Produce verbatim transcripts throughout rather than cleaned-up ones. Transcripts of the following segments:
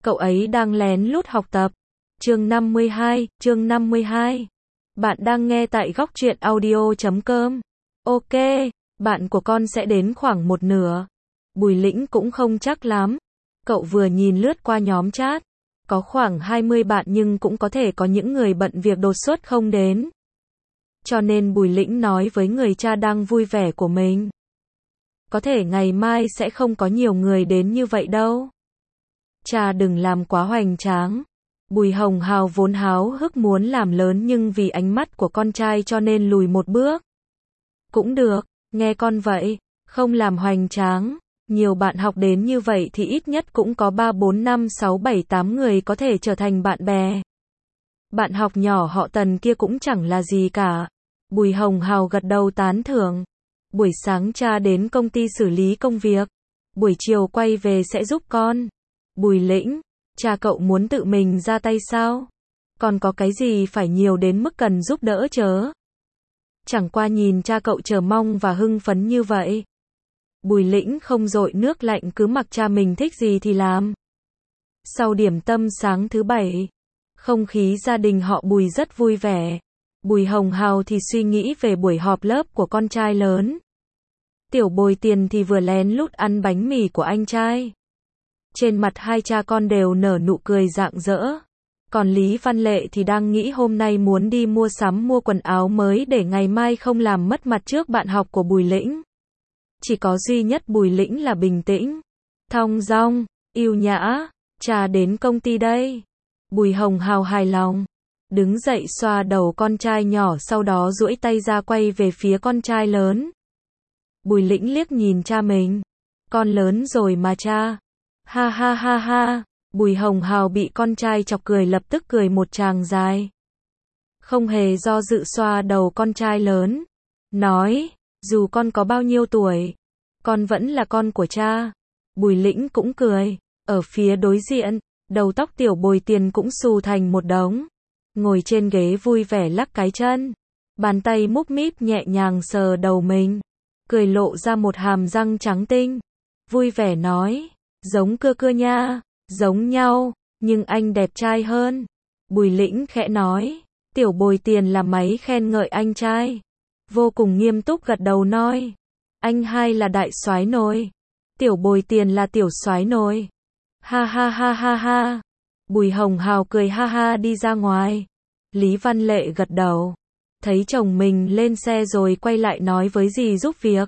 Cậu ấy đang lén lút học tập. Chương năm mươi hai, chương năm mươi hai. Bạn đang nghe tại góc truyện audio chấm com. Ok, bạn của con sẽ đến khoảng một nửa. Bùi Lĩnh cũng không chắc lắm. Cậu vừa nhìn lướt qua nhóm chat. Có khoảng hai mươi bạn nhưng cũng có thể có những người bận việc đột xuất không đến. Cho nên Bùi Lĩnh nói với người cha đang vui vẻ của mình. Có thể ngày mai sẽ không có nhiều người đến như vậy đâu. Cha đừng làm quá hoành tráng. Bùi Hồng Hào vốn háo hức muốn làm lớn nhưng vì ánh mắt của con trai cho nên lùi một bước. Cũng được, nghe con vậy, không làm hoành tráng. Nhiều bạn học đến như vậy thì ít nhất cũng có ba, bốn, năm, sáu, bảy, tám người có thể trở thành bạn bè. Bạn học nhỏ họ Tần kia cũng chẳng là gì cả. Bùi Hồng Hào gật đầu tán thưởng. Buổi sáng cha đến công ty xử lý công việc. Buổi chiều quay về sẽ giúp con. Bùi Lĩnh, cha cậu muốn tự mình ra tay sao? Còn có cái gì phải nhiều đến mức cần giúp đỡ chớ? Chẳng qua nhìn cha cậu chờ mong và hưng phấn như vậy. Bùi Lĩnh không dội nước lạnh cứ mặc cha mình thích gì thì làm. Sau điểm tâm sáng thứ bảy, không khí gia đình họ Bùi rất vui vẻ. Bùi Hồng Hào thì suy nghĩ về buổi họp lớp của con trai lớn. Tiểu Bồi Tiền thì vừa lén lút ăn bánh mì của anh trai. Trên mặt hai cha con đều nở nụ cười rạng rỡ. Còn Lý Văn Lệ thì đang nghĩ hôm nay muốn đi mua sắm mua quần áo mới để ngày mai không làm mất mặt trước bạn học của Bùi Lĩnh. Chỉ có duy nhất Bùi Lĩnh là bình tĩnh, thong dong, yêu nhã. Cha đến công ty đây. Bùi Hồng Hào hài lòng. Đứng dậy xoa đầu con trai nhỏ sau đó duỗi tay ra quay về phía con trai lớn. Bùi Lĩnh liếc nhìn cha mình. Con lớn rồi mà cha. Ha ha ha ha. Bùi Hồng Hào bị con trai chọc cười lập tức cười một tràng dài. Không hề do dự xoa đầu con trai lớn. Nói, dù con có bao nhiêu tuổi, con vẫn là con của cha. Bùi Lĩnh cũng cười. Ở phía đối diện, đầu tóc Tiểu Bồi Tiền cũng xù thành một đống. Ngồi trên ghế vui vẻ lắc cái chân. Bàn tay múc míp nhẹ nhàng sờ đầu mình. Cười lộ ra một hàm răng trắng tinh. Vui vẻ nói, giống cưa cưa nha. Giống nhau, nhưng anh đẹp trai hơn. Bùi Lĩnh khẽ nói, Tiểu Bồi Tiền là máy khen ngợi anh trai. Vô cùng nghiêm túc gật đầu nói, anh hai là đại soái nồi. Tiểu Bồi Tiền là tiểu soái nồi. Ha ha ha ha ha. Bùi Hồng Hào cười ha ha đi ra ngoài. Lý Văn Lệ gật đầu. Thấy chồng mình lên xe rồi quay lại nói với dì giúp việc.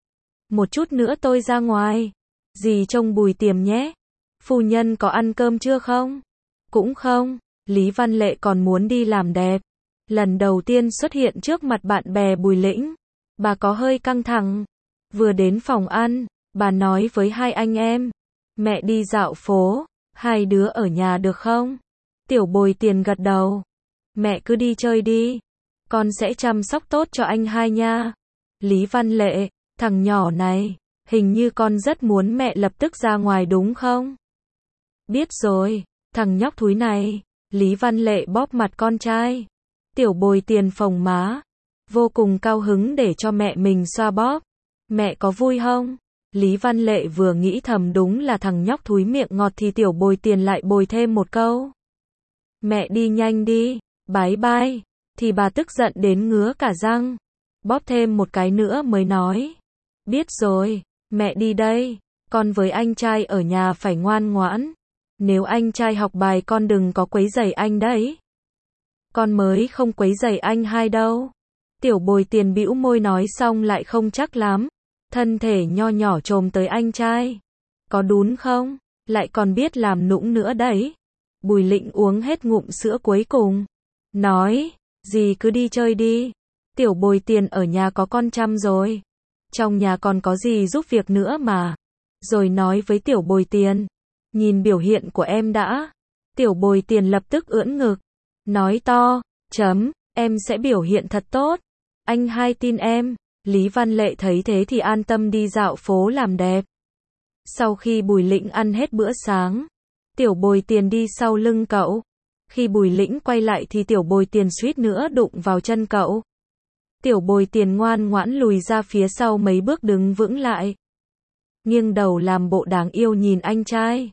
Một chút nữa tôi ra ngoài. Dì trông Bùi Tiềm nhé. Phu nhân có ăn cơm chưa không? Cũng không. Lý Văn Lệ còn muốn đi làm đẹp. Lần đầu tiên xuất hiện trước mặt bạn bè Bùi Lĩnh. Bà có hơi căng thẳng. Vừa đến phòng ăn, bà nói với hai anh em. Mẹ đi dạo phố, hai đứa ở nhà được không? Tiểu Bồi Tiền gật đầu. Mẹ cứ đi chơi đi. Con sẽ chăm sóc tốt cho anh hai nha. Lý Văn Lệ, thằng nhỏ này, hình như con rất muốn mẹ lập tức ra ngoài đúng không? Biết rồi, thằng nhóc thúi này. Lý Văn Lệ bóp mặt con trai. Tiểu Bồi Tiền phồng má. Vô cùng cao hứng để cho mẹ mình xoa bóp. Mẹ có vui không? Lý Văn Lệ vừa nghĩ thầm đúng là thằng nhóc thúi miệng ngọt thì Tiểu Bồi Tiền lại bồi thêm một câu. Mẹ đi nhanh đi, bái bai. Thì bà tức giận đến ngứa cả răng. Bóp thêm một cái nữa mới nói. Biết rồi, mẹ đi đây. Con với anh trai ở nhà phải ngoan ngoãn. Nếu anh trai học bài con đừng có quấy rầy anh đấy. Con mới không quấy rầy anh hai đâu. Tiểu Bồi Tiền bĩu môi nói xong lại không chắc lắm. Thân thể nho nhỏ chồm tới anh trai. Có đún không? Lại còn biết làm nũng nữa đấy. Bùi Lĩnh uống hết ngụm sữa cuối cùng. Nói, dì cứ đi chơi đi. Tiểu Bồi Tiền ở nhà có con chăm rồi. Trong nhà còn có gì giúp việc nữa mà. Rồi nói với Tiểu Bồi Tiền. Nhìn biểu hiện của em đã. Tiểu Bồi Tiền lập tức ưỡn ngực. Nói to, chấm, em sẽ biểu hiện thật tốt. Anh hai tin em. Lý Văn Lệ thấy thế thì an tâm đi dạo phố làm đẹp. Sau khi Bùi Lĩnh ăn hết bữa sáng, Tiểu Bồi Tiền đi sau lưng cậu. Khi Bùi Lĩnh quay lại thì Tiểu Bồi Tiền suýt nữa đụng vào chân cậu. Tiểu Bồi Tiền ngoan ngoãn lùi ra phía sau mấy bước đứng vững lại. Nghiêng đầu làm bộ đáng yêu nhìn anh trai.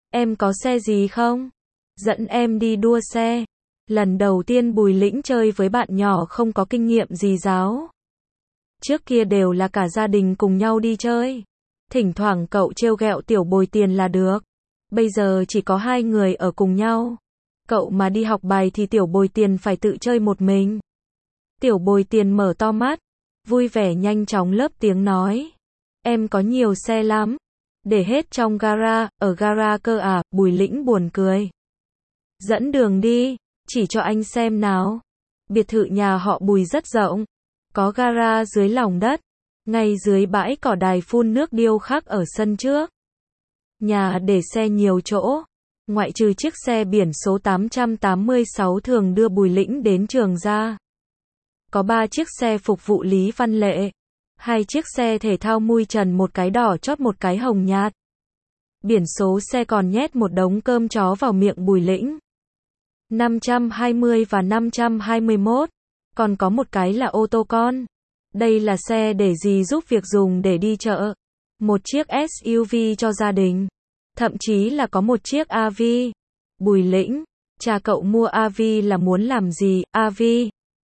Em có xe gì không? Dẫn em đi đua xe. Lần đầu tiên Bùi Lĩnh chơi với bạn nhỏ không có kinh nghiệm gì giáo. Trước kia đều là cả gia đình cùng nhau đi chơi. Thỉnh thoảng cậu trêu ghẹo Tiểu Bồi Tiền là được. Bây giờ chỉ có hai người ở cùng nhau. Cậu mà đi học bài thì Tiểu Bồi Tiền phải tự chơi một mình. Tiểu Bồi Tiền mở to mắt, vui vẻ nhanh chóng lớp tiếng nói. Em có nhiều xe lắm. Để hết trong gara, ở gara cơ à, Bùi Lĩnh buồn cười. Dẫn đường đi, chỉ cho anh xem nào. Biệt thự nhà họ Bùi rất rộng. Có gara dưới lòng đất. Ngay dưới bãi cỏ đài phun nước điêu khắc ở sân trước. Nhà để xe nhiều chỗ. Ngoại trừ chiếc xe biển số tám trăm tám mươi sáu thường đưa Bùi Lĩnh đến trường ra. Có ba chiếc xe phục vụ Lý Văn Lệ. Hai chiếc xe thể thao mui trần, một cái đỏ chót một cái hồng nhạt. Biển số xe còn nhét một đống cơm chó vào miệng Bùi Lĩnh. năm trăm hai mươi và năm trăm hai mươi mốt. Còn có một cái là ô tô con. Đây là xe để dì giúp việc dùng để đi chợ. Một chiếc ét u vê cho gia đình. Thậm chí là có một chiếc a vê. Bùi Lĩnh, cha cậu mua a vê là muốn làm gì? a vê.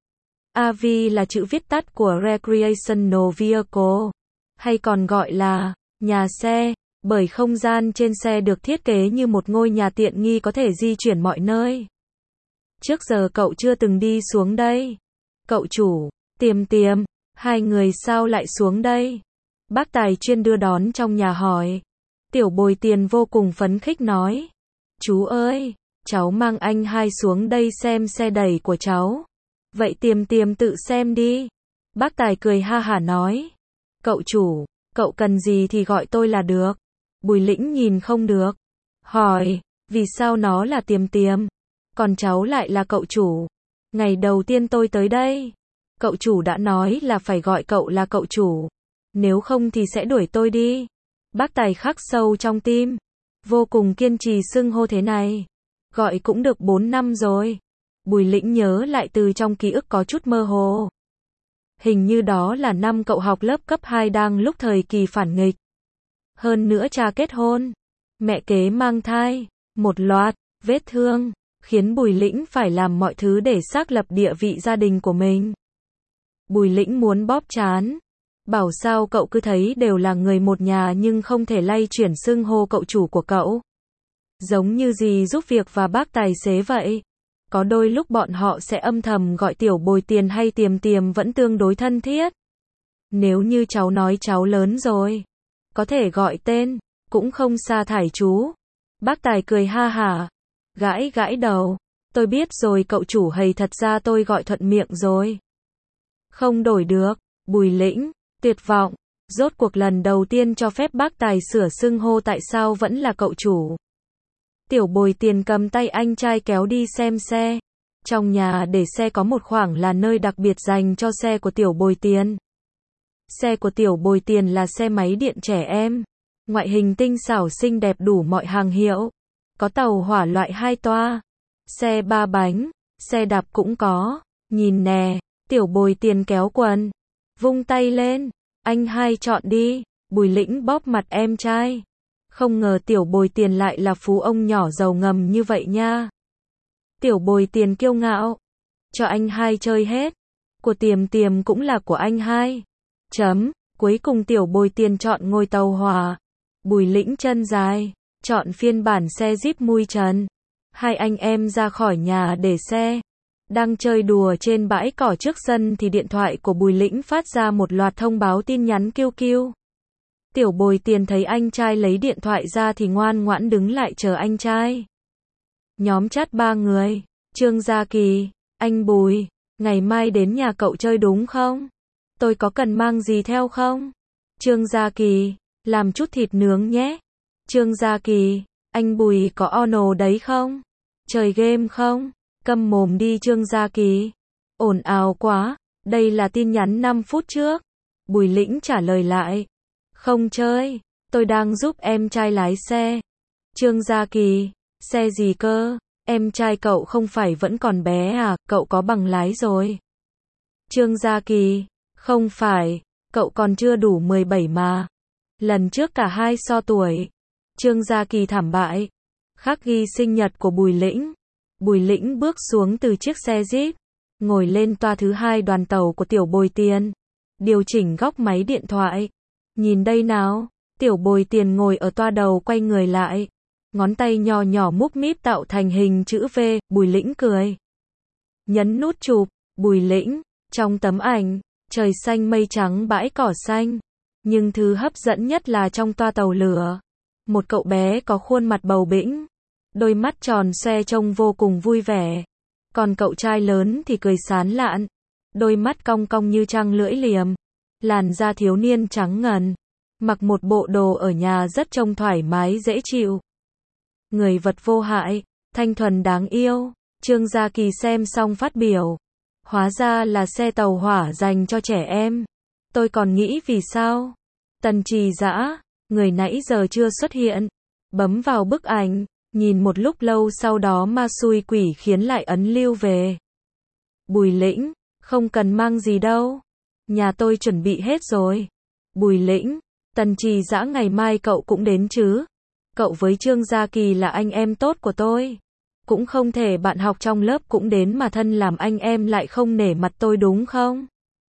a vê là chữ viết tắt của Recreational Vehicle, hay còn gọi là nhà xe, bởi không gian trên xe được thiết kế như một ngôi nhà tiện nghi có thể di chuyển mọi nơi. Trước giờ cậu chưa từng đi xuống đây. Cậu chủ, Tiềm Tiềm, hai người sao lại xuống đây? Bác tài chuyên đưa đón trong nhà hỏi. Tiểu Bồi Tiền vô cùng phấn khích nói. Chú ơi, cháu mang anh hai xuống đây xem xe đẩy của cháu. Vậy Tiềm Tiềm tự xem đi. Bác tài cười ha hả nói. Cậu chủ, cậu cần gì thì gọi tôi là được. Bùi Lĩnh nhìn không được. Hỏi, vì sao nó là Tiềm Tiềm? Còn cháu lại là cậu chủ. Ngày đầu tiên tôi tới đây, cậu chủ đã nói là phải gọi cậu là cậu chủ. Nếu không thì sẽ đuổi tôi đi. Bác tài khắc sâu trong tim. Vô cùng kiên trì xưng hô thế này. Gọi cũng được bốn năm rồi. Bùi Lĩnh nhớ lại từ trong ký ức có chút mơ hồ. Hình như đó là năm cậu học lớp cấp hai đang lúc thời kỳ phản nghịch. Hơn nữa cha kết hôn. Mẹ kế mang thai. Một loạt vết thương. Khiến Bùi Lĩnh phải làm mọi thứ để xác lập địa vị gia đình của mình. Bùi Lĩnh muốn bóp trán. Bảo sao cậu cứ thấy đều là người một nhà nhưng không thể lay chuyển xưng hô cậu chủ của cậu. Giống như dì giúp việc và bác tài xế vậy. Có đôi lúc bọn họ sẽ âm thầm gọi Tiểu Bồi Tiền hay Tiềm Tiềm vẫn tương đối thân thiết. Nếu như cháu nói cháu lớn rồi, có thể gọi tên, cũng không sa thải chú. Bác tài cười ha hả. Gãi gãi đầu. Tôi biết rồi cậu chủ hầy, thật ra tôi gọi thuận miệng rồi. Không đổi được. Bùi Lĩnh, tuyệt vọng. Rốt cuộc lần đầu tiên cho phép bác tài sửa xưng hô, tại sao vẫn là cậu chủ. Tiểu Bồi Tiền cầm tay anh trai kéo đi xem xe. Trong nhà để xe có một khoảng là nơi đặc biệt dành cho xe của Tiểu Bồi Tiền. Xe của Tiểu Bồi Tiền là xe máy điện trẻ em. Ngoại hình tinh xảo xinh đẹp đủ mọi hàng hiệu. Có tàu hỏa loại hai toa. Xe ba bánh. Xe đạp cũng có. Nhìn nè. Tiểu Bồi Tiền kéo quần. Vung tay lên. Anh hai chọn đi. Bùi Lĩnh bóp mặt em trai. Không ngờ Tiểu Bồi Tiền lại là phú ông nhỏ giàu ngầm như vậy nha. Tiểu Bồi Tiền kiêu ngạo. Cho anh hai chơi hết. Của Tiềm Tiềm cũng là của anh hai. Chấm. Cuối cùng Tiểu Bồi Tiền chọn ngồi tàu hỏa. Bùi Lĩnh chân dài. Chọn phiên bản xe Jeep mui trần. Hai anh em ra khỏi nhà để xe. Đang chơi đùa trên bãi cỏ trước sân thì điện thoại của Bùi Lĩnh phát ra một loạt thông báo tin nhắn kêu kêu. Tiểu Bồi Tiền thấy anh trai lấy điện thoại ra thì ngoan ngoãn đứng lại chờ anh trai. Nhóm chat ba người. Trương Gia Kỳ, anh Bùi, ngày mai đến nhà cậu chơi đúng không? Tôi có cần mang gì theo không? Trương Gia Kỳ, làm chút thịt nướng nhé. Trương Gia Kỳ, anh Bùi có Ono đấy không? Chơi game không? Câm mồm đi Trương Gia Kỳ. Ồn ào quá, đây là tin nhắn năm phút trước. Bùi Lĩnh trả lời lại. Không chơi, tôi đang giúp em trai lái xe. Trương Gia Kỳ, xe gì cơ? Em trai cậu không phải vẫn còn bé à, cậu có bằng lái rồi. Trương Gia Kỳ, không phải, cậu còn chưa đủ mười bảy mà. Lần trước cả hai so tuổi. Trương Gia Kỳ thảm bại. Khắc ghi sinh nhật của Bùi Lĩnh. Bùi Lĩnh bước xuống từ chiếc xe Jeep, ngồi lên toa thứ hai đoàn tàu của Tiểu Bồi Tiền, điều chỉnh góc máy điện thoại. Nhìn đây nào, Tiểu Bồi Tiền ngồi ở toa đầu quay người lại, ngón tay nhỏ nhỏ múc míp tạo thành hình chữ V, Bùi Lĩnh cười. Nhấn nút chụp, Bùi Lĩnh, trong tấm ảnh, trời xanh mây trắng bãi cỏ xanh, nhưng thứ hấp dẫn nhất là trong toa tàu lửa. Một cậu bé có khuôn mặt bầu bĩnh, đôi mắt tròn xoe trông vô cùng vui vẻ. Còn cậu trai lớn thì cười sán lạn, đôi mắt cong cong như trăng lưỡi liềm, làn da thiếu niên trắng ngần, mặc một bộ đồ ở nhà rất trông thoải mái dễ chịu. Người vật vô hại, thanh thuần đáng yêu, Trương Gia Kỳ xem xong phát biểu. Hóa ra là xe tàu hỏa dành cho trẻ em. Tôi còn nghĩ vì sao? Tần Trì Dã, người nãy giờ chưa xuất hiện, bấm vào bức ảnh, nhìn một lúc lâu sau đó ma xui quỷ khiến lại ấn lưu về. Bùi Lĩnh, không cần mang gì đâu. Nhà tôi chuẩn bị hết rồi. Bùi Lĩnh, Tần Trì Dã ngày mai cậu cũng đến chứ? Cậu với Trương Gia Kỳ là anh em tốt của tôi. Cũng không thể bạn học trong lớp cũng đến mà thân làm anh em lại không nể mặt tôi đúng không?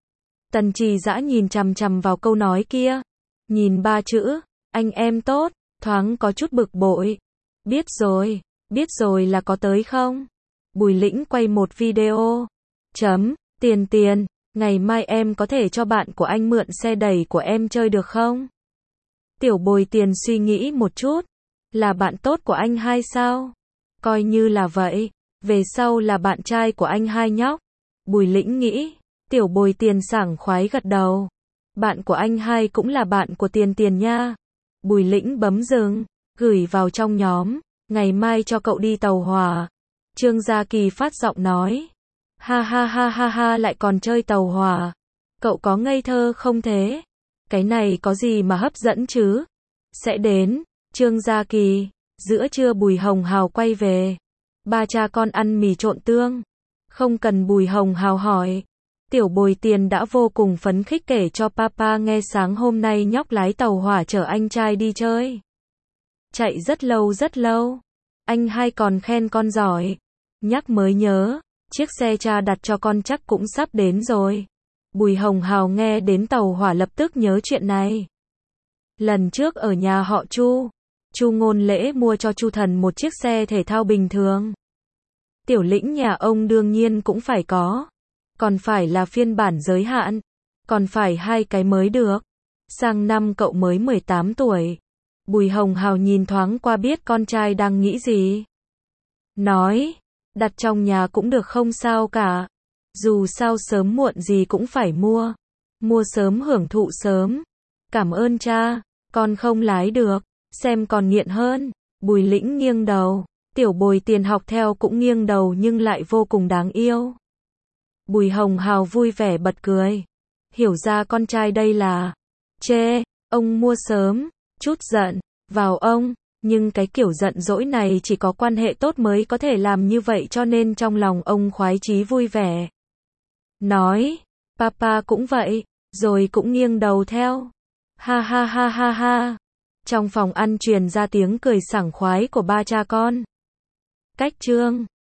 Tần Trì Dã nhìn chằm chằm vào câu nói kia. Nhìn ba chữ, anh em tốt, thoáng có chút bực bội. Biết rồi, biết rồi là có tới không? Bùi Lĩnh quay một video. Chấm, Tiền Tiền, ngày mai em có thể cho bạn của anh mượn xe đẩy của em chơi được không? Tiểu Bồi Tiền suy nghĩ một chút. Là bạn tốt của anh hai sao? Coi như là vậy, về sau là bạn trai của anh hai nhóc. Bùi Lĩnh nghĩ, Tiểu Bồi Tiền sảng khoái gật đầu. Bạn của anh hai cũng là bạn của Tiền Tiền nha. Bùi Lĩnh bấm dừng, gửi vào trong nhóm, ngày mai cho cậu đi tàu hỏa. Trương Gia Kỳ phát giọng nói. Ha ha ha ha ha, lại còn chơi tàu hỏa. Cậu có ngây thơ không thế? Cái này có gì mà hấp dẫn chứ? Sẽ đến, Trương Gia Kỳ. Giữa trưa Bùi Hồng Hào quay về. Ba cha con ăn mì trộn tương. Không cần Bùi Hồng Hào hỏi. Tiểu Bồi Tiền đã vô cùng phấn khích kể cho papa nghe sáng hôm nay nhóc lái tàu hỏa chở anh trai đi chơi. Chạy rất lâu rất lâu. Anh hai còn khen con giỏi. Nhắc mới nhớ, chiếc xe cha đặt cho con chắc cũng sắp đến rồi. Bùi Hồng Hào nghe đến tàu hỏa lập tức nhớ chuyện này. Lần trước ở nhà họ Chu, Chu Ngôn Lễ mua cho Chu Thần một chiếc xe thể thao bình thường. Tiểu Lĩnh nhà ông đương nhiên cũng phải có. Còn phải là phiên bản giới hạn. Còn phải hai cái mới được. Sang năm cậu mới mười tám tuổi. Bùi Hồng Hào nhìn thoáng qua biết con trai đang nghĩ gì. Nói, đặt trong nhà cũng được không sao cả. Dù sao sớm muộn gì cũng phải mua. Mua sớm hưởng thụ sớm. Cảm ơn cha, con không lái được. Xem còn nghiện hơn. Bùi Lĩnh nghiêng đầu. Tiểu Bồi Tiền học theo cũng nghiêng đầu nhưng lại vô cùng đáng yêu. Bùi Hồng Hào vui vẻ bật cười. Hiểu ra con trai đây là chê, ông mua sớm, chút giận vào ông, nhưng cái kiểu giận dỗi này chỉ có quan hệ tốt mới có thể làm như vậy cho nên trong lòng ông khoái chí vui vẻ. Nói, papa cũng vậy, rồi cũng nghiêng đầu theo. Ha ha ha ha ha. Trong phòng ăn truyền ra tiếng cười sảng khoái của ba cha con. Cách chương